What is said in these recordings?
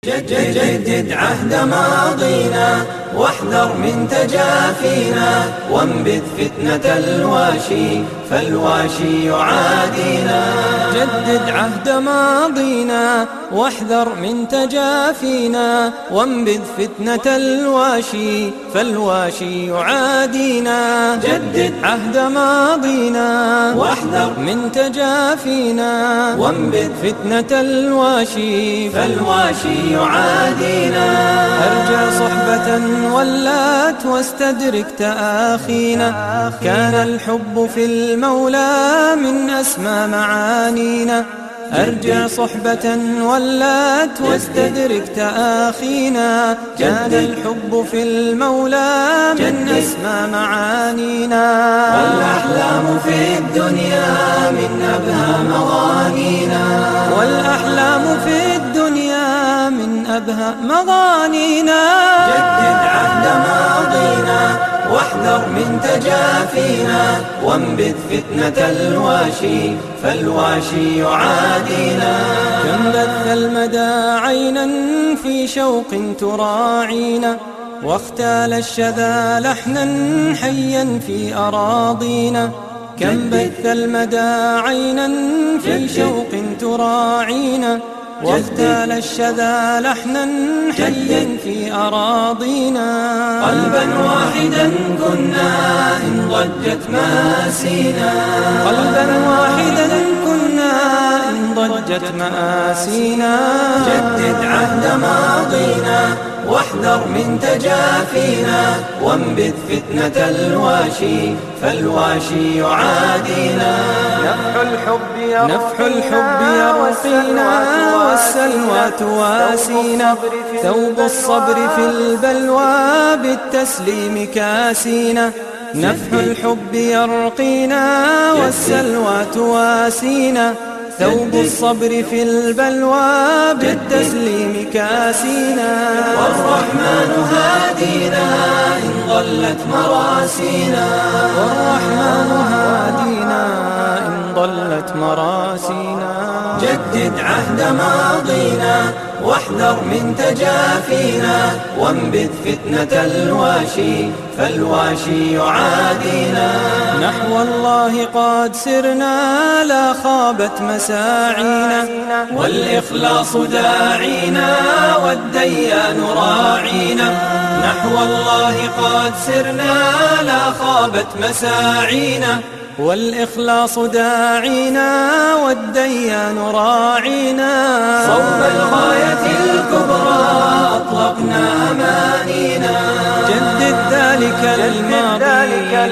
جدد عهد ماضينا واحذر من تجافينا، وانبذ فتنة الواشي فالواشي يعادينا. جدد عهد ماضينا واحذر من تجافينا، وانبذ فتنة الواشي فالواشي يعادينا. جدد عهد ماضينا واحذر من تجافينا، وانبذ فتنة الواشي فالواشي يعادينا. أرجع صحبة ولات واستدرك تآخينا، كان الحب في المولى من أسمى معانينا. أرجع صحبة ولات واستدرك تآخينا، كان الحب في المولى من أسمى معانينا. والأحلام في الدنيا من أبهى مغانينا، والأحلام في الدنيا من أبهى مغانينا. جدد عهد ماضينا واحذر من تجافينا، وانبذ فتنة الواشي فالواشي يعادينا. كم بث المدى عينا في شوق تراعينا، واختال الشذا لحنا حيا في أراضينا. كم بث المدى عينا في شوق تراعينا، واختال الشذا لحنا حيا في أراضينا. قلبا واحدا كنا إن ضجت مآسينا، قلبا واحدا كنا إن ضجت مآسينا. جدد عهد ماضينا واحذر من تجافينا، وانبذ فتنة الواشي فالواشي يعادينا. نفح الحب يرقينا والسلوى تواسينا، ثوب الصبر في البلوى بالتسليم كاسينا. نفح الحب يرقينا والسلوى تواسينا، ثوب الصبر في البلوى بالتسليم كاسينا. والرحمن هادينا إن ضلت مراسينا، والرحمن هادينا إن ضلت مراسينا. جدد عهد ماضينا واحذر من تجافينا، وانبذ فتنة الواشي فالواشي يعادينا. نحو الله قد سرنا لا خابت مساعينا، والإخلاص داعينا والديان راعينا. نحو الله قد سرنا لا خابت مساعينا، والإخلاص داعينا والديان راعينا. صوب الغاية الكبرى أطلقنا أمانينا. جدد ذلك الماضي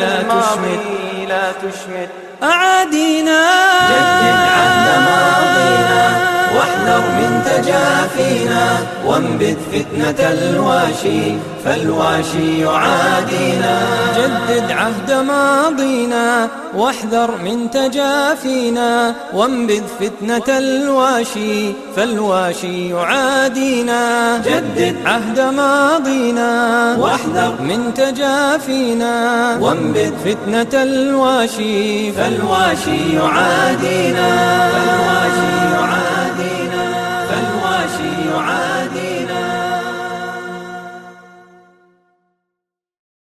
لا تشمت أعادينا. جدد عهد ماضينا واحذر من تجافينا، وانبذ فتنة الواشي فالواشي يعادينا. جدد عهد ماضينا واحذر من تجافينا، وانبذ فتنة الواشي فالواشي يعادينا. جدد عهد ماضينا واحذر من تجافينا، وانبذ فتنة الواشي فالواشي يعادينا.